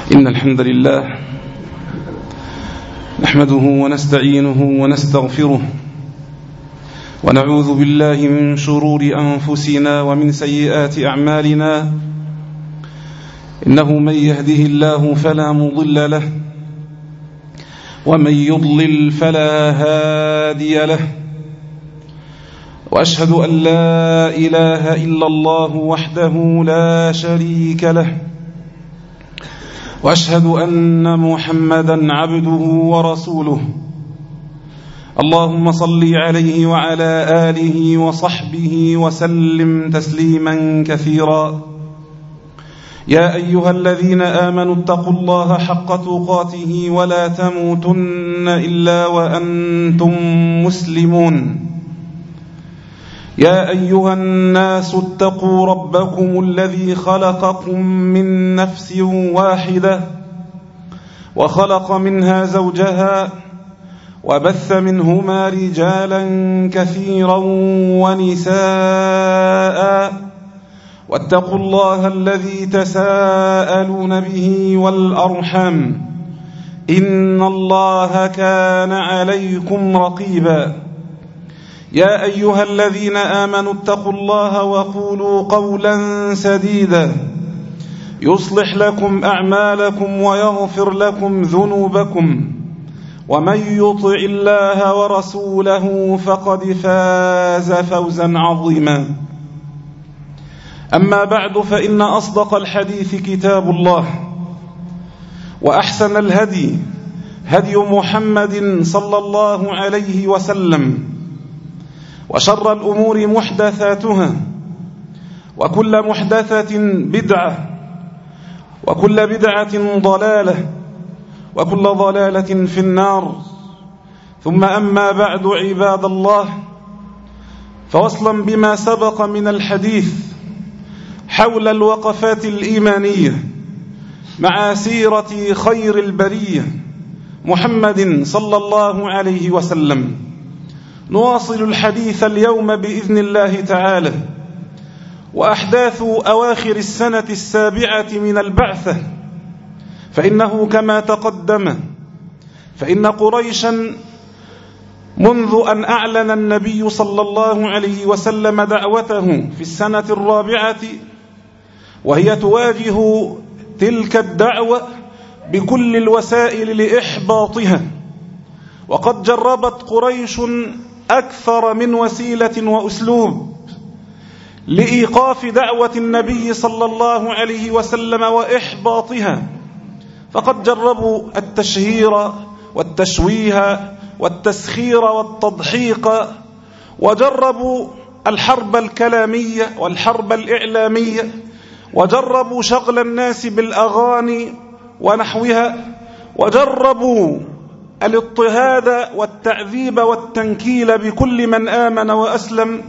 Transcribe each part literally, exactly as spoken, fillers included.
إن الحمد لله نحمده ونستعينه ونستغفره ونعوذ بالله من شرور أنفسنا ومن سيئات أعمالنا. إنه من يهده الله فلا مضل له ومن يضلل فلا هادي له، وأشهد أن لا إله إلا الله وحده لا شريك له، وأشهد أن محمدا عبده ورسوله. اللهم صل عليه وعلى آله وصحبه وسلم تسليما كثيرا. يا أيها الذين آمنوا اتقوا الله حق تقاته ولا تموتن إلا وأنتم مسلمون. يا أيها الناس اتقوا ربكم الذي خلقكم من نفس واحدة وخلق منها زوجها وبث منهما رجالا كثيرا ونساء، واتقوا الله الذي تساءلون به والأرحام إن الله كان عليكم رقيبا. يا أيها الذين آمنوا اتقوا الله وقولوا قولا سديدا يصلح لكم أعمالكم ويغفر لكم ذنوبكم، ومن يطع الله ورسوله فقد فاز فوزا عظيما. أما بعد، فإن أصدق الحديث كتاب الله، وأحسن الهدي هدي محمد صلى الله عليه وسلم، وشر الأمور محدثاتها، وكل محدثة بدعة، وكل بدعة ضلالة، وكل ضلالة في النار. ثم أما بعد، عباد الله، فوصلا بما سبق من الحديث حول الوقفات الإيمانية مع سيرة خير البرية محمد صلى الله عليه وسلم، نواصل الحديث اليوم بإذن الله تعالى وأحداث أواخر السنة السابعة من البعثة. فإنه كما تقدم فإن قريشا منذ أن أعلن النبي صلى الله عليه وسلم دعوته في السنة الرابعة وهي تواجه تلك الدعوة بكل الوسائل لإحباطها. وقد جربت قريش أكثر من وسيلة وأسلوب لإيقاف دعوة النبي صلى الله عليه وسلم وإحباطها. فقد جربوا التشهير والتشويه والتسخير والتضحيق، وجربوا الحرب الكلامية والحرب الإعلامية، وجربوا شغل الناس بالأغاني ونحوها، وجربوا الاضطهاد والتعذيب والتنكيل بكل من آمن وأسلم،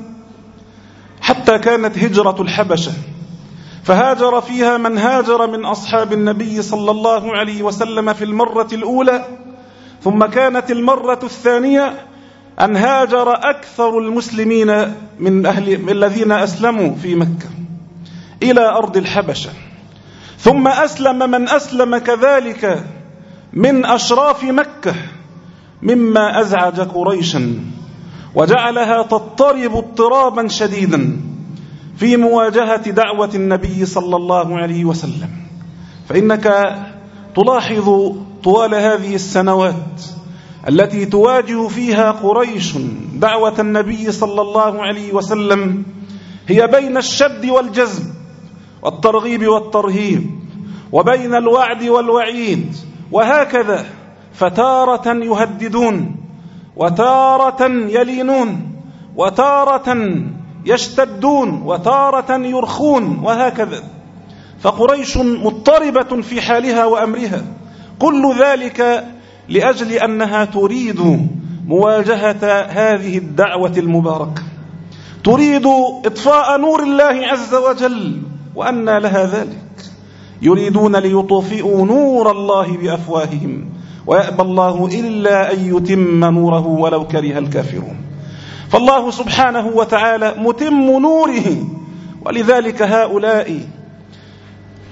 حتى كانت هجرة الحبشة فهاجر فيها من هاجر من أصحاب النبي صلى الله عليه وسلم في المرة الأولى. ثم كانت المرة الثانية أن هاجر أكثر المسلمين من أهل من الذين أسلموا في مكة إلى أرض الحبشة. ثم أسلم من أسلم كذلك من أشراف مكة، مما أزعج قريشا وجعلها تضطرب اضطرابا شديدا في مواجهة دعوة النبي صلى الله عليه وسلم. فإنك تلاحظ طوال هذه السنوات التي تواجه فيها قريش دعوة النبي صلى الله عليه وسلم هي بين الشد والجذب والترغيب والترهيب، وبين الوعد والوعيد، وهكذا. فتارة يهددون، وتارة يلينون، وتارة يشتدون، وتارة يرخون، وهكذا. فقريش مضطربة في حالها وأمرها، كل ذلك لأجل أنها تريد مواجهة هذه الدعوة المباركة، تريد إطفاء نور الله عز وجل، وأنى لها ذلك. يريدون ليطفئوا نور الله بأفواههم ويأبى الله إلا أن يتم نوره ولو كره الكافرون. فالله سبحانه وتعالى متم نوره، ولذلك هؤلاء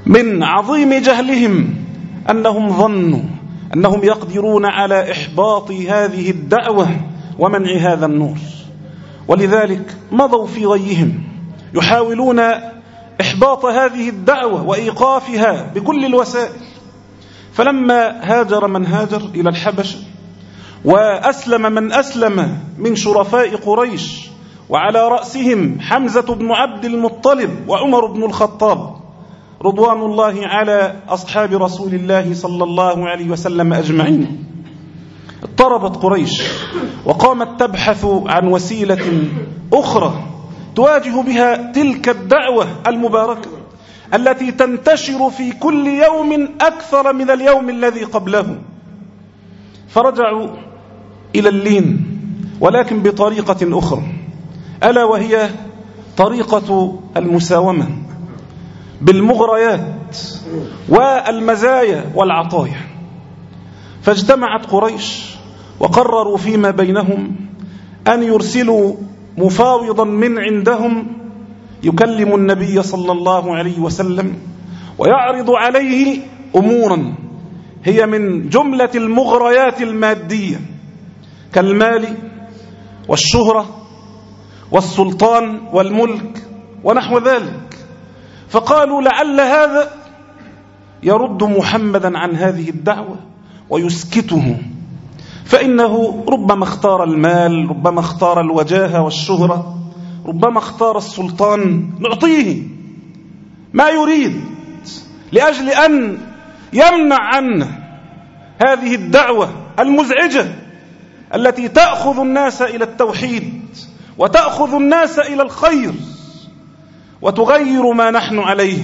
من عظيم جهلهم أنهم ظنوا أنهم يقدرون على إحباط هذه الدعوة ومنع هذا النور، ولذلك مضوا في غيهم يحاولون إحباط هذه الدعوة وإيقافها بكل الوسائل. فلما هاجر من هاجر إلى الحبشة وأسلم من أسلم من شرفاء قريش، وعلى رأسهم حمزة بن عبد المطلب وعمر بن الخطاب رضوان الله على أصحاب رسول الله صلى الله عليه وسلم أجمعين، اضطربت قريش وقامت تبحث عن وسيلة أخرى تواجه بها تلك الدعوة المباركة التي تنتشر في كل يوم أكثر من اليوم الذي قبله. فرجعوا إلى اللين، ولكن بطريقة أخرى، ألا وهي طريقة المساومة بالمغريات والمزايا والعطايا. فاجتمعت قريش وقرروا فيما بينهم أن يرسلوا مفاوضا من عندهم يكلم النبي صلى الله عليه وسلم ويعرض عليه أمورا هي من جملة المغريات المادية كالمال والشهرة والسلطان والملك ونحو ذلك. فقالوا لعل هذا يرد محمدا عن هذه الدعوة ويسكته، فإنه ربما اختار المال، ربما اختار الوجاهة والشهرة، ربما اختار السلطان، نعطيه ما يريد لأجل أن يمنع عنا هذه الدعوة المزعجة التي تأخذ الناس إلى التوحيد وتأخذ الناس إلى الخير وتغير ما نحن عليه.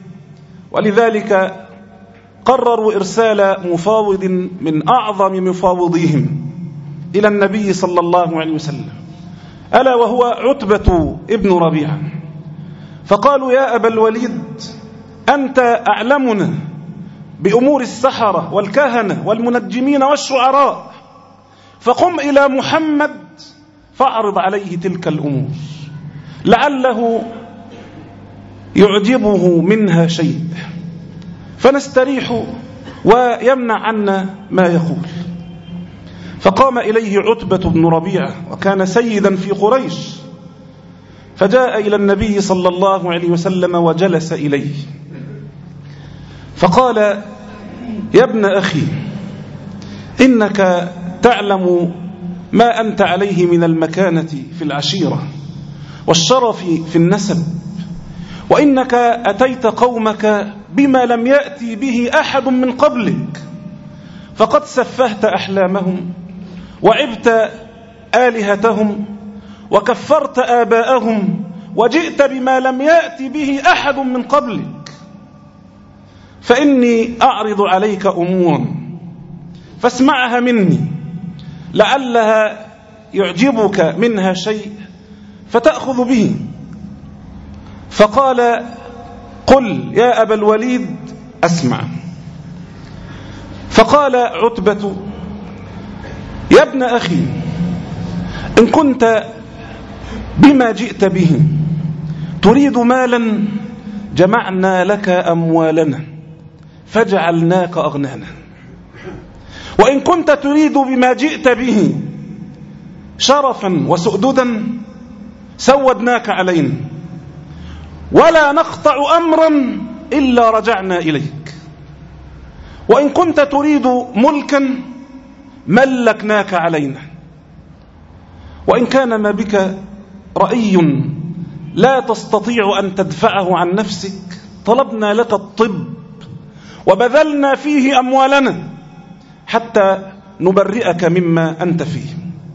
ولذلك قرروا إرسال مفاوض من أعظم مفاوضيهم إلى النبي صلى الله عليه وسلم، ألا وهو عتبة ابن ربيعة. فقالوا يا أبا الوليد، أنت أعلمنا بأمور السحرة والكهنة والمنجمين والشعراء، فقم إلى محمد فاعرض عليه تلك الأمور لعله يعجبه منها شيء فنستريح ويمنع عنا ما يقول. فقام إليه عتبة بن ربيعة وكان سيدا في قريش، فجاء إلى النبي صلى الله عليه وسلم وجلس إليه فقال يا ابن أخي، إنك تعلم ما أنت عليه من المكانة في العشيرة والشرف في النسب، وإنك أتيت قومك بما لم يأتي به أحد من قبلك، فقد سفهت أحلامهم وعبت آلهتهم وكفرت آباءهم وجئت بما لم يأتي به أحد من قبلك، فإني أعرض عليك أمورا فاسمعها مني لعلها يعجبك منها شيء فتأخذ به. فقال قل يا أبا الوليد أسمع. فقال عتبة يا ابن أخي، إن كنت بما جئت به تريد مالا جمعنا لك أموالنا فجعلناك أغنانا، وإن كنت تريد بما جئت به شرفا وسؤددا سودناك علينا، ولا نقطع أمرا إلا رجعنا إليك، وإن كنت تريد ملكا ملكناك علينا، وإن كان ما بك رأي لا تستطيع أن تدفعه عن نفسك طلبنا لك الطب وبذلنا فيه أموالنا حتى نبرئك مما أنت فيه.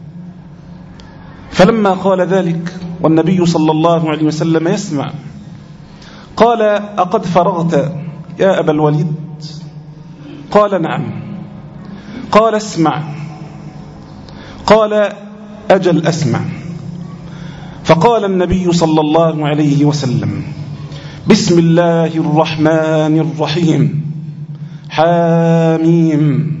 فلما قال ذلك والنبي صلى الله عليه وسلم يسمع قال أقد فرغت يا أبا الوليد؟ قال نعم. قال اسمع. قال أجل أسمع. فقال النبي صلى الله عليه وسلم بسم الله الرحمن الرحيم حاميم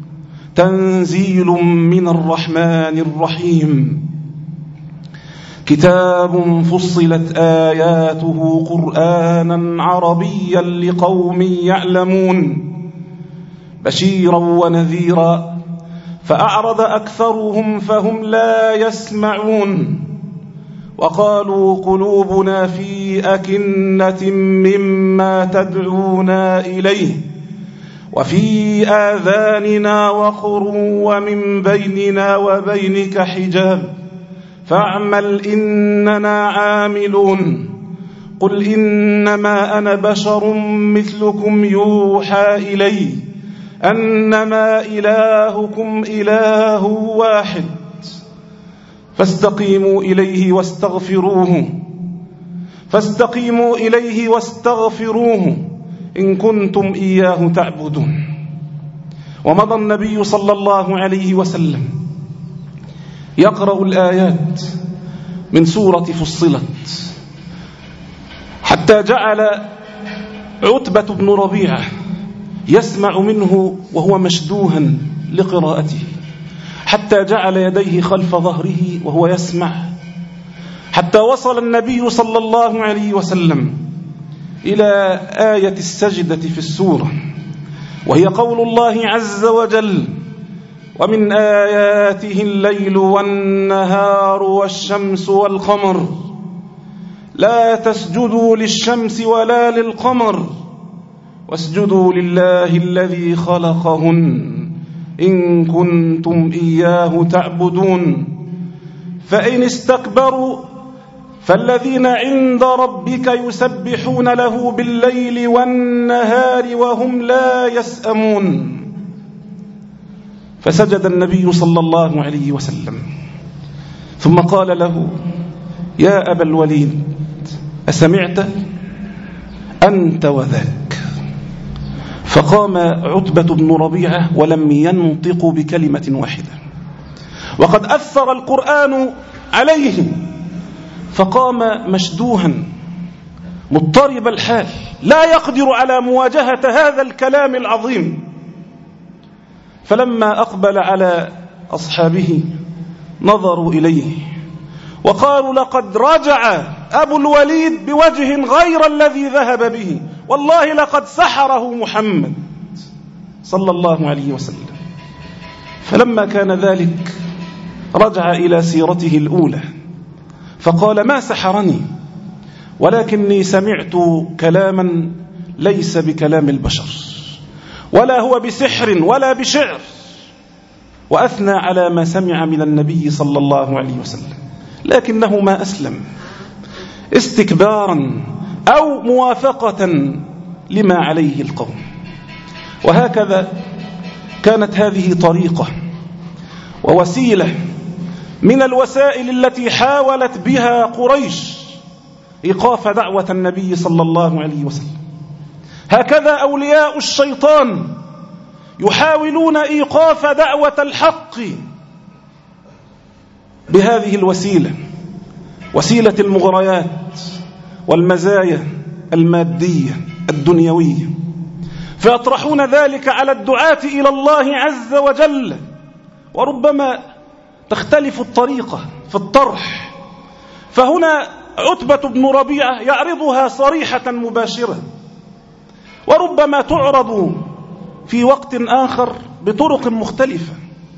تنزيل من الرحمن الرحيم كتاب فصلت آياته قرآنا عربيا لقوم يعلمون بشيرا ونذيرا فأعرض أكثرهم فهم لا يسمعون وقالوا قلوبنا في أكنة مما تدعونا إليه وفي آذاننا وقر ومن بيننا وبينك حجاب فاعمل إننا عاملون قل إنما أنا بشر مثلكم يوحى إلي أنما إلهكم إله واحد فاستقيموا إليه واستغفروه فاستقيموا إليه واستغفروه إن كنتم إياه تعبدون. ومضى النبي صلى الله عليه وسلم يقرأ الآيات من سورة فصلت حتى جعل عتبة بن ربيعة يسمع منه وهو مشدوها لقراءته، حتى جعل يديه خلف ظهره وهو يسمع، حتى وصل النبي صلى الله عليه وسلم إلى آية السجدة في السورة، وهي قول الله عز وجل: ومن آياته الليل والنهار والشمس والقمر لا تسجدوا للشمس ولا للقمر واسجدوا لله الذي خلقهن إن كنتم إياه تعبدون فإن استكبروا فالذين عند ربك يسبحون له بالليل والنهار وهم لا يسأمون. فسجد النبي صلى الله عليه وسلم ثم قال له: يا أبا الوليد أسمعت؟ أنت وذاك. فقام عتبة بن ربيعة ولم ينطق بكلمة واحدة، وقد أثر القرآن عليه، فقام مشدوها مضطرب الحال لا يقدر على مواجهة هذا الكلام العظيم. فلما أقبل على أصحابه نظروا إليه وقالوا: لقد رجع أبو الوليد بوجه غير الذي ذهب به، والله لقد سحره محمد صلى الله عليه وسلم. فلما كان ذلك رجع إلى سيرته الأولى فقال: ما سحرني، ولكني سمعت كلاما ليس بكلام البشر، ولا هو بسحر ولا بشعر، وأثنى على ما سمع من النبي صلى الله عليه وسلم، لكنه ما أسلم استكبارا أو موافقة لما عليه القوم. وهكذا كانت هذه طريقة ووسيلة من الوسائل التي حاولت بها قريش إيقاف دعوة النبي صلى الله عليه وسلم. هكذا أولياء الشيطان يحاولون إيقاف دعوة الحق بهذه الوسيلة، وسيلة المغريات والمزايا المادية الدنيوية، فيطرحون ذلك على الدعاة إلى الله عز وجل، وربما تختلف الطريقة في الطرح. فهنا عتبة بن ربيعة يعرضها صريحة مباشرة، وربما تعرض في وقت آخر بطرق مختلفة.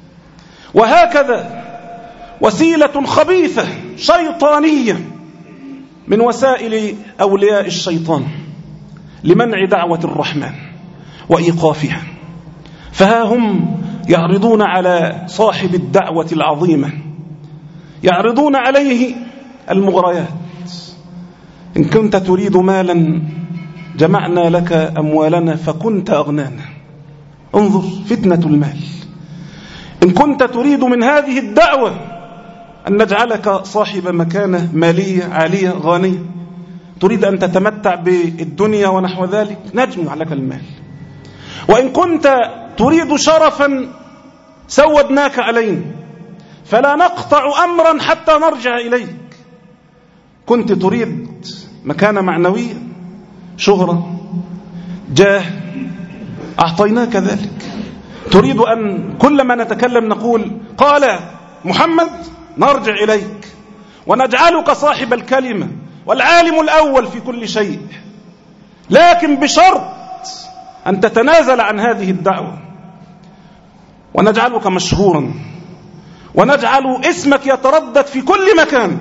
وهكذا وسيلة خبيثة شيطانية من وسائل أولياء الشيطان لمنع دعوة الرحمن وإيقافها. فها هم يعرضون على صاحب الدعوة العظيمة، يعرضون عليه المغريات: إن كنت تريد مالا جمعنا لك أموالنا فكنت أغنانا. انظر فتنة المال. إن كنت تريد من هذه الدعوة أن نجعلك صاحب مكانة مالية عالية غنية، تريد أن تتمتع بالدنيا ونحو ذلك، نجمع لك المال. وإن كنت تريد شرفا سودناك علينا فلا نقطع أمرا حتى نرجع إليك. كنت تريد مكانة معنوية، شهرة، جاه، أعطيناك ذلك. تريد أن كل ما نتكلم نقول قال محمد، نرجع إليك. ونجعلك صاحب الكلمة والعالم الأول في كل شيء، لكن بشرط أن تتنازل عن هذه الدعوة، ونجعلك مشهورا، ونجعل اسمك يتردد في كل مكان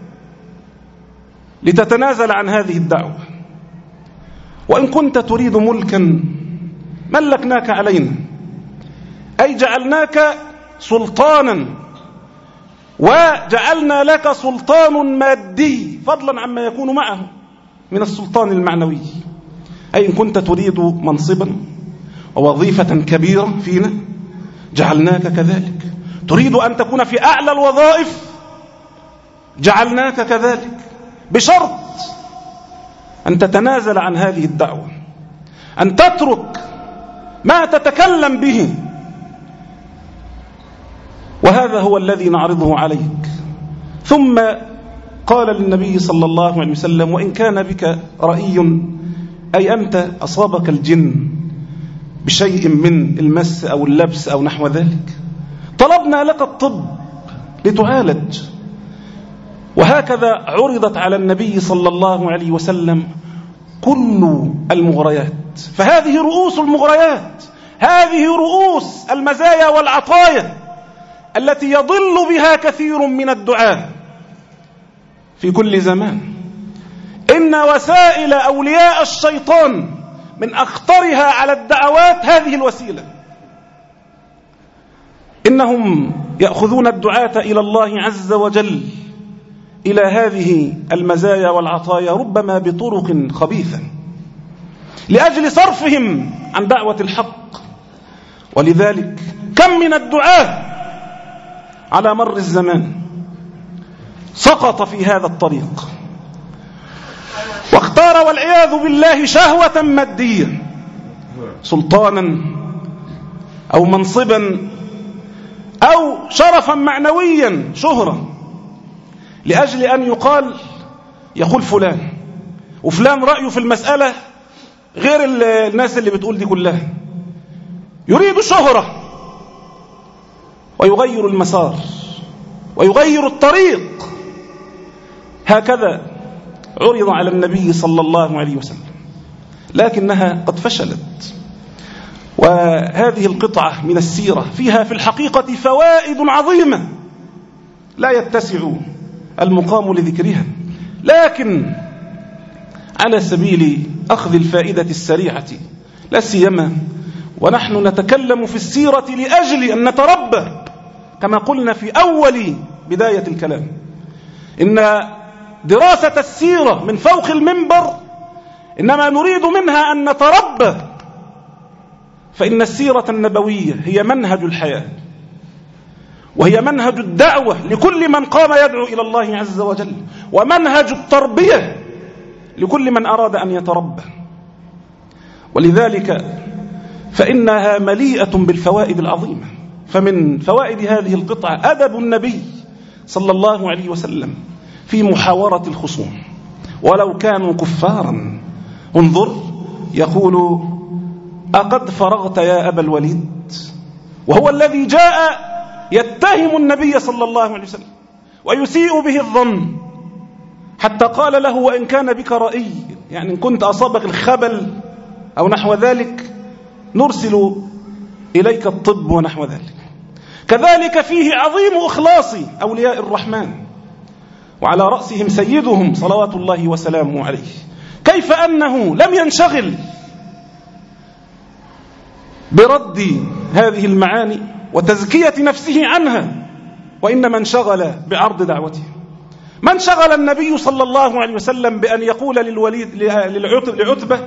لتتنازل عن هذه الدعوة. وإن كنت تريد ملكا ملكناك علينا، أي جعلناك سلطانا، وجعلنا لك سلطان مادي فضلا عما يكون معه من السلطان المعنوي. أي إن كنت تريد منصبا ووظيفة كبيرة فينا جعلناك كذلك، تريد أن تكون في أعلى الوظائف جعلناك كذلك، بشرط أن تتنازل عن هذه الدعوة، أن تترك ما تتكلم به. وهذا هو الذي نعرضه عليك. ثم قال للنبي صلى الله عليه وسلم: وإن كان بك رأي، أي أنت أصابك الجن بشيء من المس أو اللبس أو نحو ذلك، طلبنا لك الطب لتعالج. وهكذا عرضت على النبي صلى الله عليه وسلم كل المغريات. فهذه رؤوس المغريات، هذه رؤوس المزايا والعطايا التي يضل بها كثير من الدعاة في كل زمان. إن وسائل أولياء الشيطان من أخطرها على الدعوات هذه الوسيلة. إنهم يأخذون الدعاة إلى الله عز وجل إلى هذه المزايا والعطايا ربما بطرق خبيثة لأجل صرفهم عن دعوة الحق. ولذلك كم من الدعاة على مر الزمان سقط في هذا الطريق واختار والعياذ بالله شهوة مادية، سلطانا أو منصبا أو شرفا معنويا، شهرة، لأجل أن يقال يقول فلان، وفلان رأيه في المسألة غير الناس اللي بتقول دي كلها، يريد شهرة ويغير المسار ويغير الطريق. هكذا عرض على النبي صلى الله عليه وسلم، لكنها قد فشلت. وهذه القطعة من السيرة فيها في الحقيقة فوائد عظيمة لا يتسع المقام لذكرها، لكن على سبيل أخذ الفائدة السريعة، لا سيما ونحن نتكلم في السيرة لأجل أن نتربى كما قلنا في أول بداية الكلام. إن دراسة السيرة من فوق المنبر إنما نريد منها أن نتربى، فإن السيرة النبوية هي منهج الحياة، وهي منهج الدعوة لكل من قام يدعو إلى الله عز وجل، ومنهج التربية لكل من أراد أن يتربى. ولذلك فإنها مليئة بالفوائد العظيمة. فمن فوائد هذه القطعة أدب النبي صلى الله عليه وسلم في محاورة الخصوم ولو كانوا كفارا. انظر، يقول: أقد فرغت يا أبا الوليد، وهو الذي جاء يتهم النبي صلى الله عليه وسلم ويسيء به الظن، حتى قال له: وإن كان بك رأي، يعني إن كنت أصابك الخبل أو نحو ذلك نرسل إليك الطب ونحو ذلك. كذلك فيه عظيم إخلاص أولياء الرحمن، وعلى رأسهم سيدهم صلوات الله وسلامه عليه، كيف أنه لم ينشغل برد هذه المعاني وتزكية نفسه عنها، وإنما انشغل بعرض دعوته. ما انشغل النبي صلى الله عليه وسلم بأن يقول للوليد لعتبة: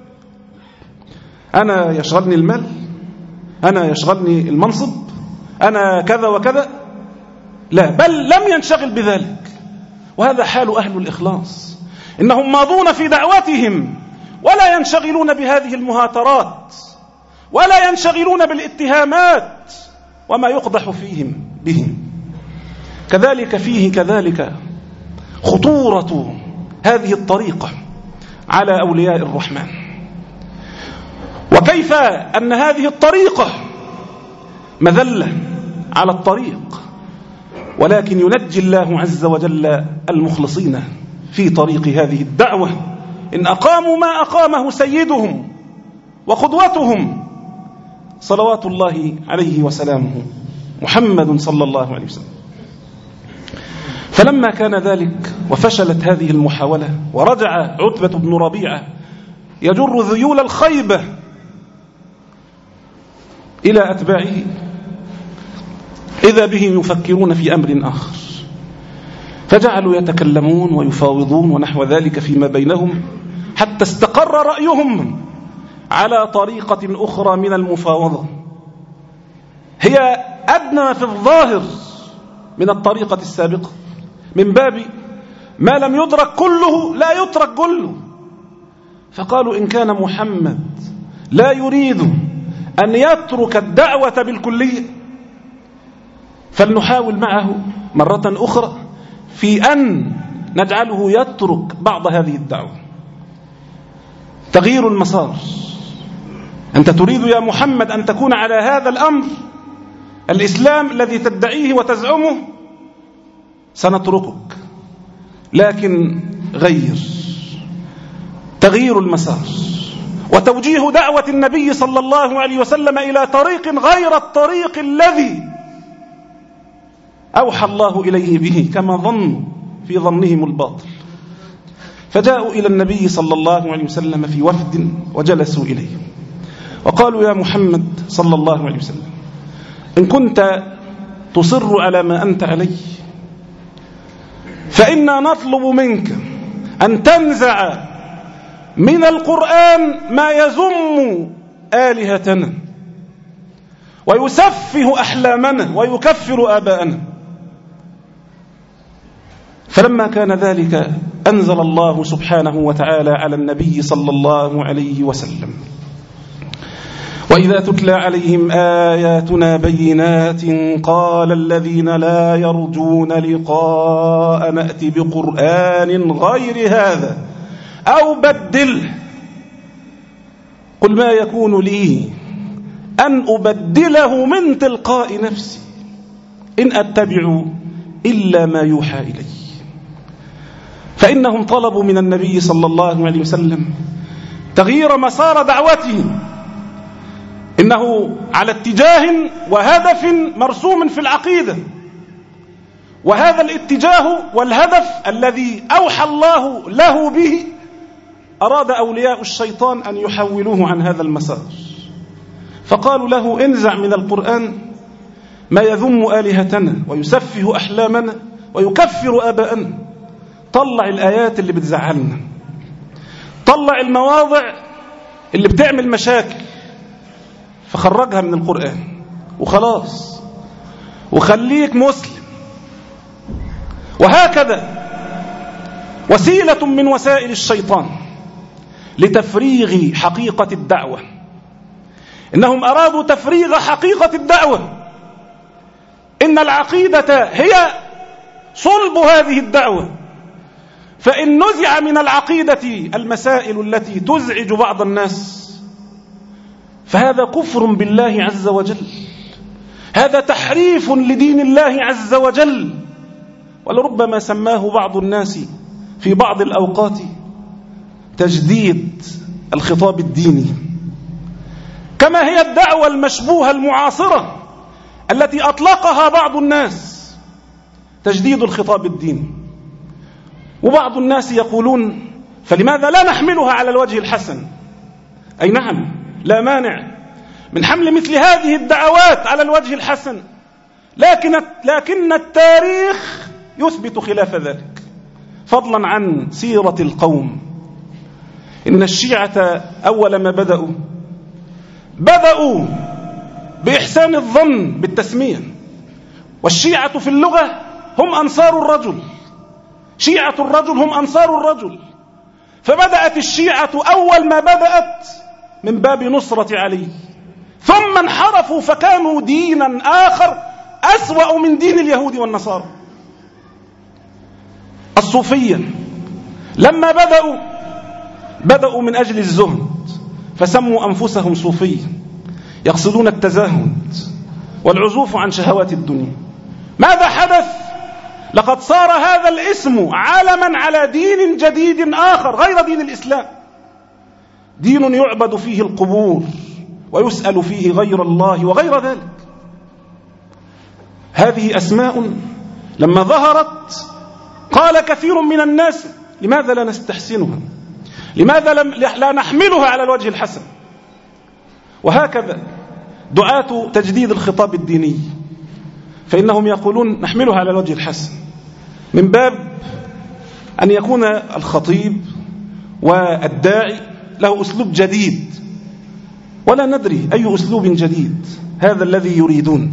أنا يشغلني المال، أنا يشغلني المنصب، أنا كذا وكذا، لا، بل لم ينشغل بذلك. وهذا حال أهل الإخلاص، إنهم ماضون في دعوتهم ولا ينشغلون بهذه المهاترات، ولا ينشغلون بالاتهامات وما يقدح فيهم بهم. كذلك فيه كذلك خطورة هذه الطريقة على أولياء الرحمن، وكيف أن هذه الطريقة مذلة على الطريق، ولكن ينجي الله عز وجل المخلصين في طريق هذه الدعوة إن أقاموا ما أقامه سيدهم وقدوتهم صلوات الله عليه وسلامه محمد صلى الله عليه وسلم. فلما كان ذلك وفشلت هذه المحاولة ورجع عتبة بن ربيعة يجر ذيول الخيبة إلى أتباعه إذا بهم يفكرون في أمر آخر، فجعلوا يتكلمون ويفاوضون ونحو ذلك فيما بينهم حتى استقر رأيهم على طريقة أخرى من المفاوضة هي أدنى في الظاهر من الطريقة السابقة، من باب ما لم يدرك كله لا يترك كله. فقالوا إن كان محمد لا يريد أن يترك الدعوة بالكلية فلنحاول معه مرة أخرى في أن نجعله يترك بعض هذه الدعوة. تغيير المسار. أنت تريد يا محمد أن تكون على هذا الأمر الإسلام الذي تدعيه وتزعمه، سنتركك، لكن غير. تغيير المسار وتوجيه دعوة النبي صلى الله عليه وسلم إلى طريق غير الطريق الذي أوحى الله إليه به كما ظنوا في ظنهم الباطل. فجاءوا إلى النبي صلى الله عليه وسلم في وفد وجلسوا إليه وقالوا يا محمد صلى الله عليه وسلم إن كنت تصر على ما أنت عليه فإنا نطلب منك أن تنزع من القرآن ما يذم آلهتنا ويسفه أحلامنا ويكفر آباءنا. فلما كان ذلك أنزل الله سبحانه وتعالى على النبي صلى الله عليه وسلم وإذا تتلى عليهم آياتنا بينات قال الذين لا يرجون لقاء نأتي بقرآن غير هذا أو بدله قل ما يكون لي أن أبدله من تلقاء نفسي إن أتبع إلا ما يوحى إلي. فإنهم طلبوا من النبي صلى الله عليه وسلم تغيير مسار دعوته، إنه على اتجاه وهدف مرسوم في العقيدة، وهذا الاتجاه والهدف الذي أوحى الله له به أراد أولياء الشيطان أن يحولوه عن هذا المسار. فقالوا له انزع من القرآن ما يذم آلهتنا ويسفه أحلامنا ويكفر آباءنا. طلع الآيات اللي بتزعلنا، طلع المواضع اللي بتعمل مشاكل، فخرجها من القرآن وخلاص، وخليك مسلم. وهكذا وسيلة من وسائل الشيطان لتفريغ حقيقة الدعوة. إنهم أرادوا تفريغ حقيقة الدعوة، إن العقيدة هي صلب هذه الدعوة، فإن نزع من العقيدة المسائل التي تزعج بعض الناس فهذا كفر بالله عز وجل، هذا تحريف لدين الله عز وجل، ولربما سماه بعض الناس في بعض الأوقات تجديد الخطاب الديني، كما هي الدعوة المشبوهة المعاصرة التي أطلقها بعض الناس تجديد الخطاب الديني. وبعض الناس يقولون فلماذا لا نحملها على الوجه الحسن؟ أي نعم، لا مانع من حمل مثل هذه الدعوات على الوجه الحسن، لكن لكن التاريخ يثبت خلاف ذلك، فضلا عن سيرة القوم. إن الشيعة أول ما بدأوا بدأوا بإحسان الظن بالتسمية، والشيعة في اللغة هم أنصار الرجل، شيعة الرجل هم أنصار الرجل. فبدأت الشيعة أول ما بدأت من باب نصرة علي، ثم انحرفوا فكانوا دينا آخر أسوأ من دين اليهود والنصارى. الصوفية لما بدأوا بدأوا من أجل الزهد فسموا أنفسهم صوفية، يقصدون التزاهد والعزوف عن شهوات الدنيا. ماذا حدث لقد صار هذا الاسم علما على دين جديد آخر غير دين الإسلام، دين يعبد فيه القبور ويسأل فيه غير الله وغير ذلك. هذه أسماء لما ظهرت قال كثير من الناس لماذا لا نستحسنها، لماذا لا نحملها على الوجه الحسن. وهكذا دعاة تجديد الخطاب الديني فإنهم يقولون نحملها على الوجه الحسن، من باب أن يكون الخطيب والداعي له أسلوب جديد، ولا ندري أي أسلوب جديد هذا الذي يريدون.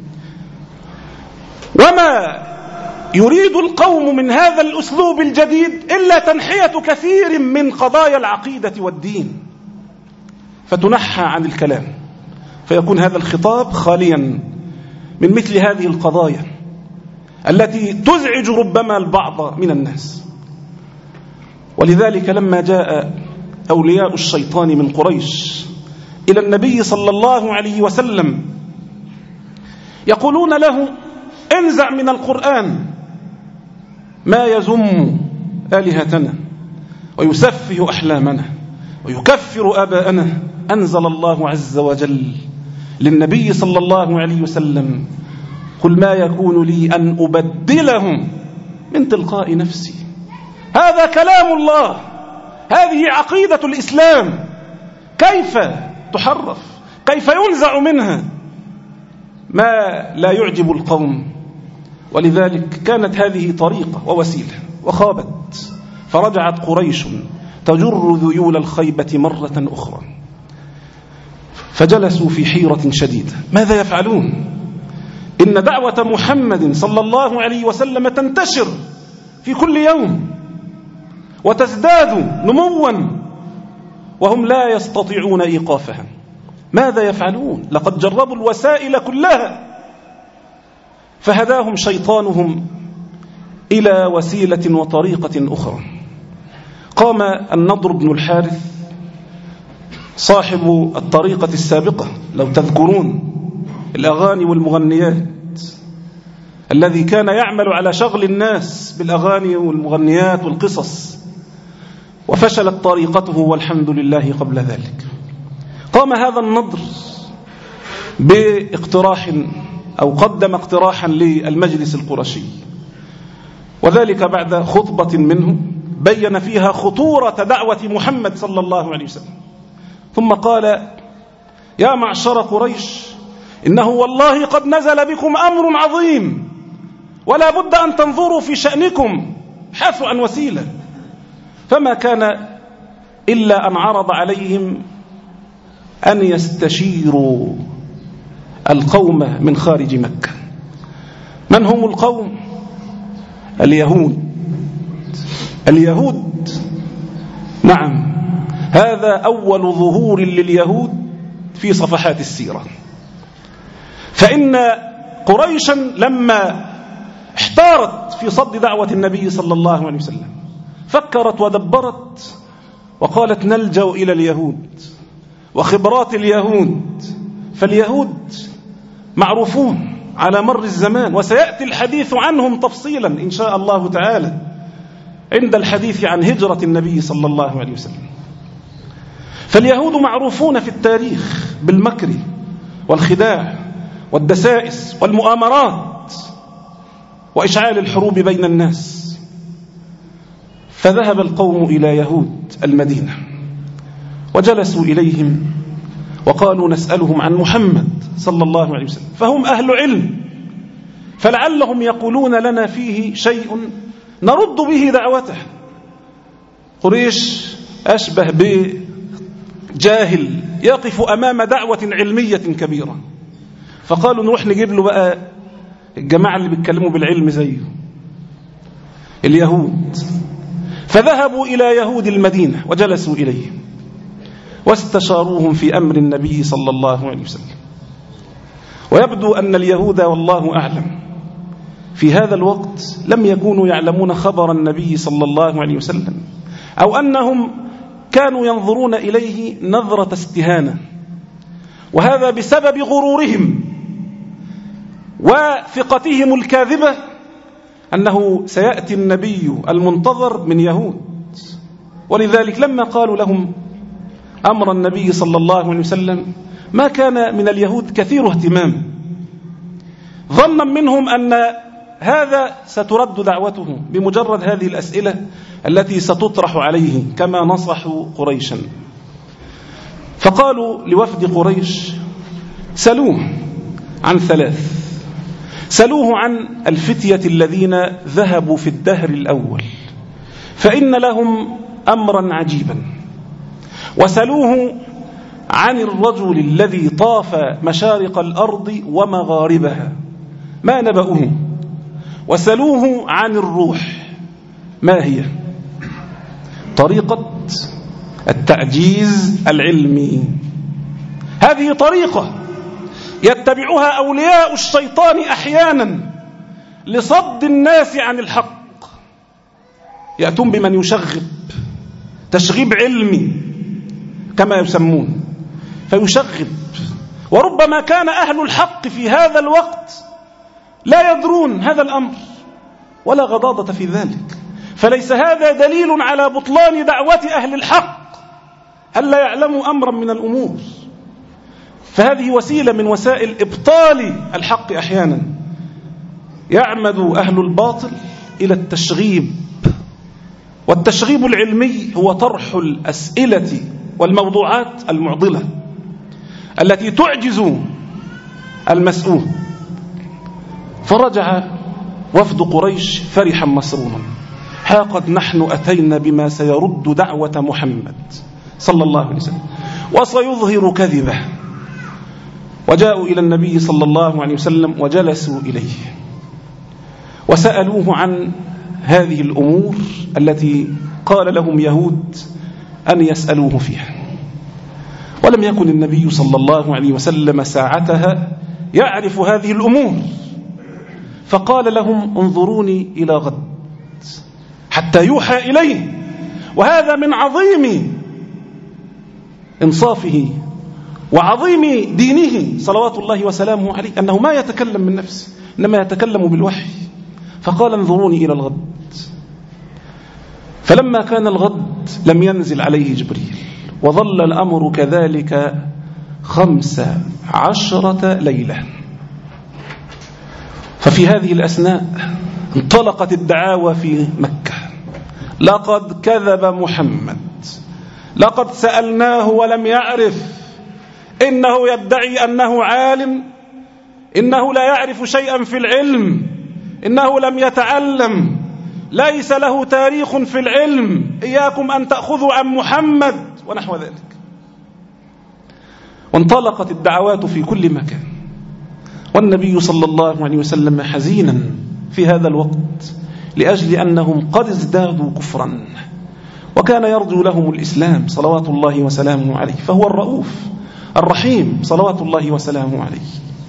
وما يريد القوم من هذا الأسلوب الجديد إلا تنحية كثير من قضايا العقيدة والدين، فتنحى عن الكلام، فيكون هذا الخطاب خاليا من مثل هذه القضايا التي تزعج ربما البعض من الناس. ولذلك لما جاء أولياء الشيطان من قريش إلى النبي صلى الله عليه وسلم يقولون له انزع من القرآن ما يزم آلهتنا ويسفه أحلامنا ويكفر آباءنا، أنزل الله عز وجل للنبي صلى الله عليه وسلم قل ما يكون لي أن أبدلهم من تلقاء نفسي. هذا كلام الله، هذه عقيدة الإسلام، كيف تحرف، كيف ينزع منها ما لا يعجب القوم. ولذلك كانت هذه طريقة ووسيلة وخابت، فرجعت قريش تجر ذيول الخيبة مرة أخرى، فجلسوا في حيرة شديدة ماذا يفعلون؟ إن دعوة محمد صلى الله عليه وسلم تنتشر في كل يوم وتزداد نموا وهم لا يستطيعون إيقافها، ماذا يفعلون؟ لقد جربوا الوسائل كلها. فهداهم شيطانهم إلى وسيلة وطريقة أخرى. قام النضر بن الحارث صاحب الطريقة السابقة لو تذكرون الأغاني والمغنيات، الذي كان يعمل على شغل الناس بالأغاني والمغنيات والقصص، وفشلت طريقته والحمد لله قبل ذلك. قام هذا النضر باقتراح أو قدم اقتراحا للمجلس القرشي، وذلك بعد خطبة منه بين فيها خطورة دعوة محمد صلى الله عليه وسلم، ثم قال يا معشر قريش إنه والله قد نزل بكم أمر عظيم ولا بد أن تنظروا في شأنكم حثوا عن وسيلة. فما كان إلا أن عرض عليهم أن يستشيروا القوم من خارج مكة. من هم القوم؟ اليهود. اليهود نعم، هذا أول ظهور لليهود في صفحات السيرة. فإن قريشا لما احتارت في صد دعوة النبي صلى الله عليه وسلم فكرت ودبرت وقالت نلجأ إلى اليهود وخبرات اليهود، فاليهود معروفون على مر الزمان وسيأتي الحديث عنهم تفصيلا إن شاء الله تعالى عند الحديث عن هجرة النبي صلى الله عليه وسلم. فاليهود معروفون في التاريخ بالمكر والخداع والدسائس والمؤامرات وإشعال الحروب بين الناس. فذهب القوم إلى يهود المدينة وجلسوا إليهم وقالوا نسألهم عن محمد صلى الله عليه وسلم، فهم أهل علم، فلعلهم يقولون لنا فيه شيء نرد به دعوته. قريش أشبه بجاهل يقف أمام دعوة علمية كبيرة، فقالوا نروح نجيب له بقى الجماعة اللي بيتكلموا بالعلم زيه اليهود. فذهبوا إلى يهود المدينة وجلسوا إليهم واستشاروهم في أمر النبي صلى الله عليه وسلم. ويبدو أن اليهود والله أعلم في هذا الوقت لم يكونوا يعلمون خبر النبي صلى الله عليه وسلم، أو أنهم كانوا ينظرون إليه نظرة استهانة، وهذا بسبب غرورهم وثقتهم الكاذبة أنه سيأتي النبي المنتظر من يهود، ولذلك لما قالوا لهم أمر النبي صلى الله عليه وسلم ما كان من اليهود كثير اهتمام، ظنا منهم أن هذا سترد دعوته بمجرد هذه الأسئلة التي ستطرح عليه كما نصحوا قريشا. فقالوا لوفد قريش سلوه عن ثلاث، سلوه عن الفتية الذين ذهبوا في الدهر الأول فإن لهم أمرا عجيبا، وسلوه عن الرجل الذي طاف مشارق الأرض ومغاربها ما نبأه، وسلوه عن الروح ما هي طريقة التعجيز العلمي. هذه طريقة يتبعها أولياء الشيطان أحيانا لصد الناس عن الحق، يأتون بمن يشغب تشغيب علمي كما يسمون، فيشغب، وربما كان أهل الحق في هذا الوقت لا يدرون هذا الأمر ولا غضاضة في ذلك، فليس هذا دليل على بطلان دعوة أهل الحق ألا يعلموا أمرا من الأمور، فهذه وسيلة من وسائل إبطال الحق. أحيانا يعمد أهل الباطل إلى التشغيب، والتشغيب العلمي هو طرح الأسئلة والموضوعات المعضلة التي تعجز المسؤول. فرجع وفد قريش فرحا مسروما، ها قد نحن أتينا بما سيرد دعوة محمد صلى الله عليه وسلم وسيظهر كذبه. وجاءوا إلى النبي صلى الله عليه وسلم وجلسوا إليه وسألوه عن هذه الأمور التي قال لهم يهود أن يسألوه فيها، ولم يكن النبي صلى الله عليه وسلم ساعتها يعرف هذه الأمور، فقال لهم انظروني إلى غد حتى يوحى إليه. وهذا من عظيم إنصافه وعظيم دينه صلوات الله وسلامه عليه أنه ما يتكلم من نفسه إنما يتكلم بالوحي. فقال انظروني إلى الغد. فلما كان الغد لم ينزل عليه جبريل، وظل الأمر كذلك خمس عشرة ليلة. ففي هذه الأثناء انطلقت الدعاوى في مكة: لقد كذب محمد، لقد سألناه ولم يعرف، إنه يدعي أنه عالم، إنه لا يعرف شيئا في العلم، إنه لم يتعلم، ليس له تاريخ في العلم، إياكم أن تأخذوا عن محمد ونحو ذلك. وانطلقت الدعوات في كل مكان، والنبي صلى الله عليه وسلم حزينا في هذا الوقت لأجل أنهم قد ازدادوا كفرا، وكان يرجو لهم الإسلام صلوات الله وسلامه عليه، فهو الرؤوف الرحيم صلوات الله وسلامه عليه.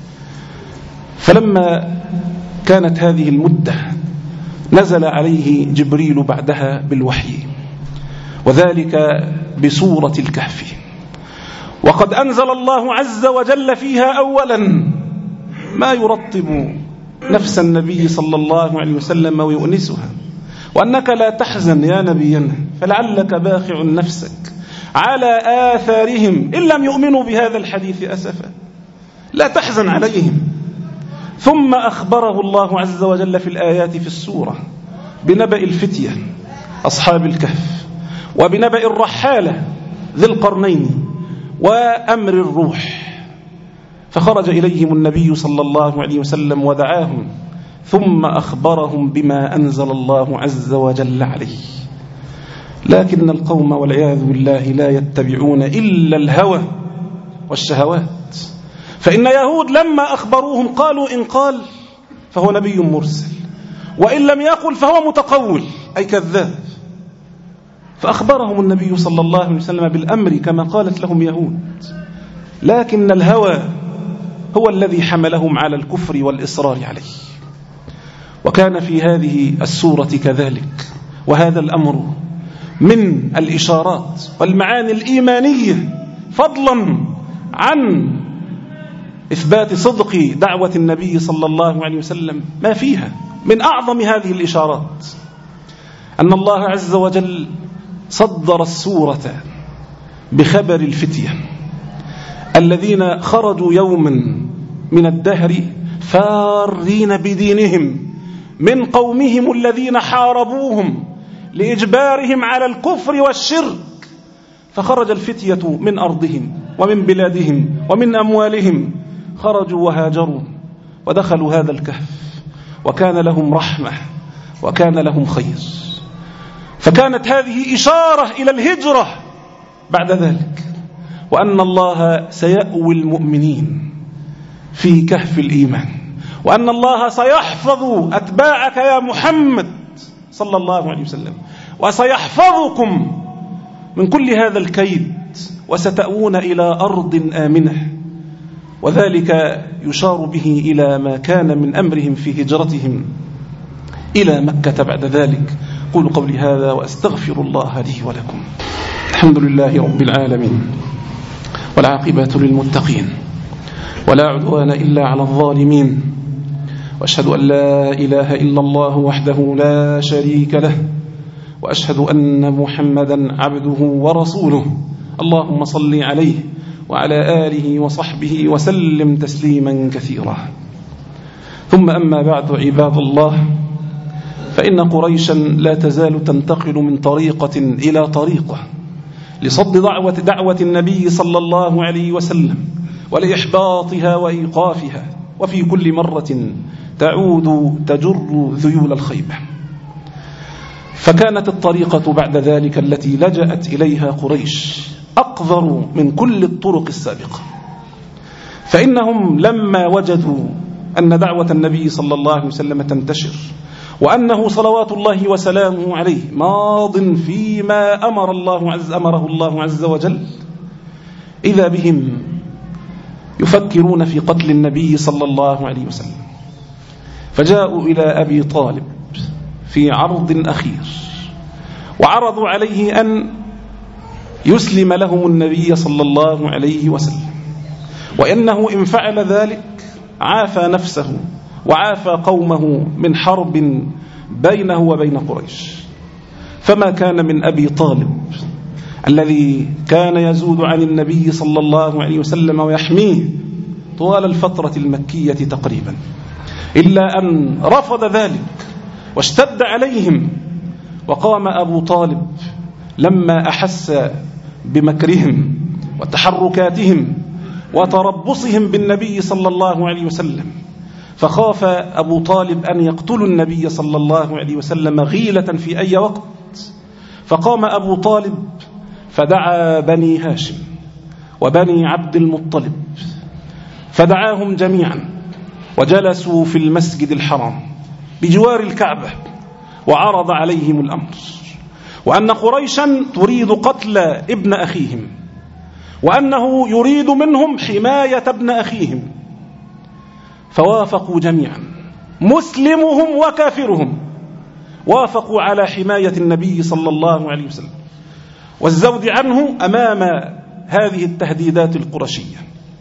فلما كانت هذه المدة نزل عليه جبريل بعدها بالوحي، وذلك بسورة الكهف. وقد أنزل الله عز وجل فيها أولا ما يرطب نفس النبي صلى الله عليه وسلم ويؤنسها: وأنك لا تحزن يا نبينا فلعلك باخع نفسك على آثارهم إن لم يؤمنوا بهذا الحديث أسفا، لا تحزن عليهم. ثم أخبره الله عز وجل في الآيات في السورة بنبأ الفتية أصحاب الكهف، وبنبأ الرحالة ذي القرنين، وأمر الروح. فخرج إليهم النبي صلى الله عليه وسلم ودعاهم، ثم أخبرهم بما أنزل الله عز وجل عليه. لكن القوم والعياذ بالله لا يتبعون إلا الهوى والشهوات. فإن يهود لما أخبروهم قالوا إن قال فهو نبي مرسل، وإن لم يقل فهو متقول أي كذاب. فأخبرهم النبي صلى الله عليه وسلم بالأمر كما قالت لهم يهود، لكن الهوى هو الذي حملهم على الكفر والإصرار عليه. وكان في هذه السورة كذلك، وهذا الأمر من الإشارات والمعاني الإيمانية، فضلا عن إثبات صدق دعوة النبي صلى الله عليه وسلم ما فيها من أعظم هذه الإشارات أن الله عز وجل صدر السورة بخبر الفتية الذين خرجوا يوما من الدهر فارين بدينهم من قومهم الذين حاربوهم لإجبارهم على الكفر والشرك، فخرج الفتية من أرضهم ومن بلادهم ومن أموالهم، خرجوا وهاجروا ودخلوا هذا الكهف، وكان لهم رحمة وكان لهم خير. فكانت هذه إشارة إلى الهجرة بعد ذلك، وأن الله سيأوي المؤمنين في كهف الإيمان، وأن الله سيحفظ أتباعك يا محمد صلى الله عليه وسلم، وسيحفظكم من كل هذا الكيد، وستأوون إلى أرض آمنة. وذلك يشار به إلى ما كان من أمرهم في هجرتهم إلى مكة بعد ذلك. قولوا قولي هذا وأستغفر الله لي ولكم. الحمد لله رب العالمين، والعاقبة للمتقين، ولا عدوان إلا على الظالمين، وأشهد أن لا إله إلا الله وحده لا شريك له، وأشهد أن محمدا عبده ورسوله. اللهم صل عليه وعلى آله وصحبه وسلم تسليما كثيرا. ثم أما بعد، عباد الله، فإن قريشا لا تزال تنتقل من طريقة إلى طريقة لصد دعوة دعوة النبي صلى الله عليه وسلم ولإحباطها وإيقافها، وفي كل مرة تعود تجر ذيول الخيبة. فكانت الطريقة بعد ذلك التي لجأت إليها قريش أقذر من كل الطرق السابقة، فإنهم لما وجدوا أن دعوة النبي صلى الله عليه وسلم تنتشر، وأنه صلوات الله وسلامه عليه ماض فيما أمر الله عز أمره الله عز وجل، إذا بهم يفكرون في قتل النبي صلى الله عليه وسلم. فجاءوا إلى أبي طالب في عرض أخير، وعرضوا عليه أن يسلم لهم النبي صلى الله عليه وسلم، وإنه إن فعل ذلك عافى نفسه وعافى قومه من حرب بينه وبين قريش. فما كان من أبي طالب الذي كان يزود عن النبي صلى الله عليه وسلم ويحميه طوال الفترة المكية تقريبا، إلا أن رفض ذلك واشتد عليهم. وقام أبو طالب لما أحس بمكرهم وتحركاتهم وتربصهم بالنبي صلى الله عليه وسلم، فخاف أبو طالب أن يقتلوا النبي صلى الله عليه وسلم غيلة في أي وقت. فقام أبو طالب فدعا بني هاشم وبني عبد المطلب، فدعاهم جميعا وجلسوا في المسجد الحرام بجوار الكعبة، وعرض عليهم الأمر، وأن قريشا تريد قتل ابن أخيهم، وأنه يريد منهم حماية ابن أخيهم. فوافقوا جميعا، مسلمهم وكافرهم، وافقوا على حماية النبي صلى الله عليه وسلم والزود عنه أمام هذه التهديدات القرشية،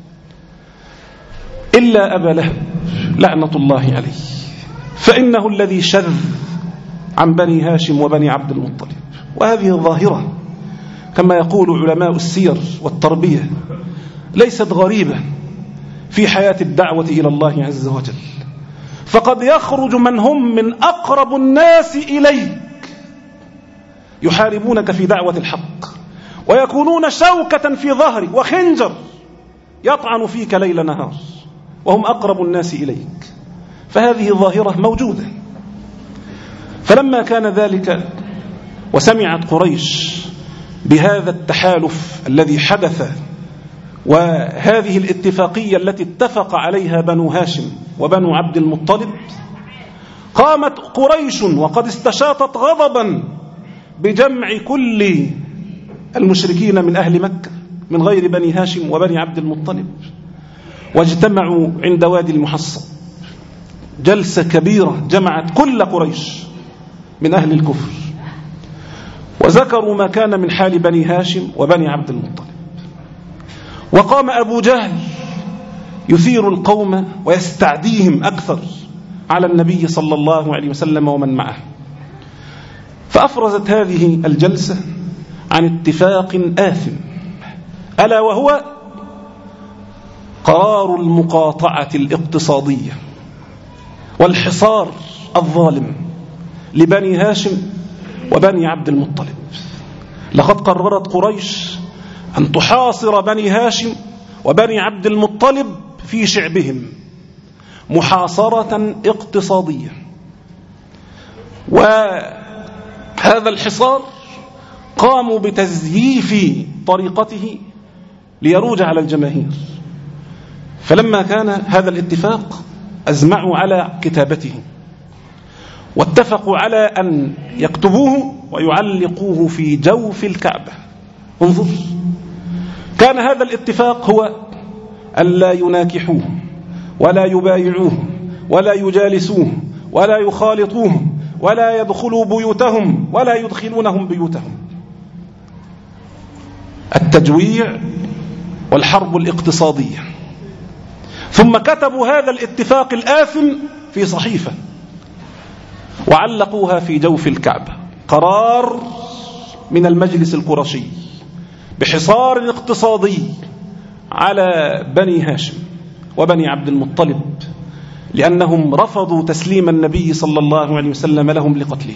إلا أبا لهب لعنة الله عليه، فإنه الذي شذ عن بني هاشم وبني عبد المطلب. وهذه ظاهرة كما يقول علماء السير والتربية ليست غريبة في حياة الدعوة إلى الله عز وجل، فقد يخرج من هم من أقرب الناس إليك يحاربونك في دعوة الحق، ويكونون شوكة في ظهرك وخنجر يطعن فيك ليل نهار، وهم أقرب الناس إليك. فهذه ظاهرة موجودة. فلما كان ذلك وسمعت قريش بهذا التحالف الذي حدث وهذه الاتفاقية التي اتفق عليها بنو هاشم وبنو عبد المطلب، قامت قريش وقد استشاطت غضبا بجمع كل المشركين من أهل مكة من غير بني هاشم وبني عبد المطلب، واجتمعوا عند وادي المحصب جلسة كبيرة جمعت كل قريش من أهل الكفر، وذكروا ما كان من حال بني هاشم وبني عبد المطلب. وقام أبو جهل يثير القوم ويستعديهم أكثر، على النبي صلى الله عليه وسلم ومن معه. فأفرزت هذه الجلسة عن اتفاق آثم، ألا وهو قرار المقاطعة الاقتصادية والحصار الظالم لبني هاشم وبني عبد المطلب. لقد قررت قريش أن تحاصر بني هاشم وبني عبد المطلب في شعبهم محاصرة اقتصادية، وهذا الحصار قاموا بتزييف طريقته ليروج على الجماهير. فلما كان هذا الاتفاق أزمعوا على كتابته، واتفقوا على أن يكتبوه ويعلقوه في جوف الكعبة. انظر، كان هذا الاتفاق هو ألا يناكحوه ولا يبايعوه ولا يجالسوه ولا يخالطوه ولا يدخلوا بيوتهم ولا يدخلونهم بيوتهم. التجويع والحرب الاقتصادية. ثم كتبوا هذا الاتفاق الآثم في صحيفة وعلقوها في جوف الكعبة. قرار من المجلس القرشي بحصار اقتصادي على بني هاشم وبني عبد المطلب، لأنهم رفضوا تسليم النبي صلى الله عليه وسلم لهم لقتله،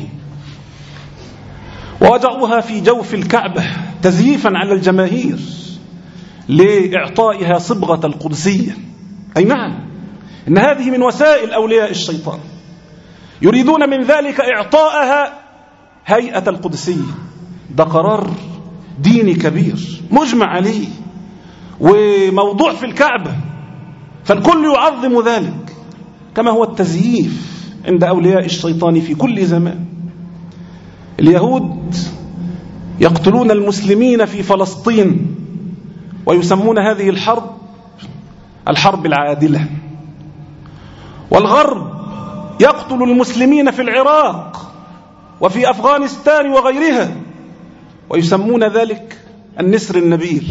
ووضعوها في جوف الكعبة تزييفا على الجماهير لإعطائها صبغة القدسية. أي نعم، إن هذه من وسائل أولياء الشيطان، يريدون من ذلك إعطائها هيئة القدسية. ده قرار ديني كبير مجمع عليه وموضوع في الكعبة، فالكل يعظم ذلك، كما هو التزييف عند أولياء الشيطان في كل زمان. اليهود يقتلون المسلمين في فلسطين ويسمون هذه الحرب الحرب العادلة، والغرب يقتل المسلمين في العراق وفي أفغانستان وغيرها ويسمون ذلك النسر النبيل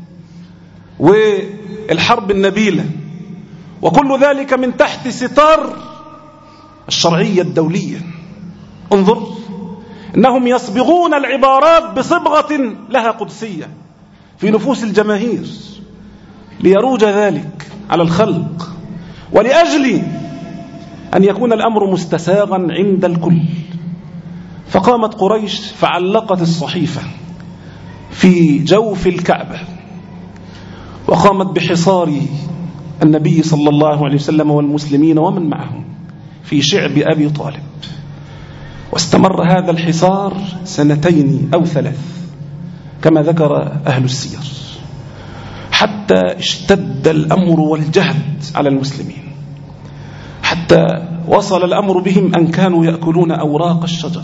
والحرب النبيلة، وكل ذلك من تحت ستار الشرعية الدولية. انظر، إنهم يصبغون العبارات بصبغة لها قدسية في نفوس الجماهير ليروج ذلك على الخلق، ولأجل أن يكون الأمر مستساغا عند الكل. فقامت قريش فعلقت الصحيفة في جوف الكعبة، وقامت بحصار النبي صلى الله عليه وسلم والمسلمين ومن معهم في شعب أبي طالب. واستمر هذا الحصار سنتين أو ثلاث كما ذكر أهل السير، حتى اشتد الأمر والجهد على المسلمين، حتى وصل الأمر بهم أن كانوا يأكلون أوراق الشجر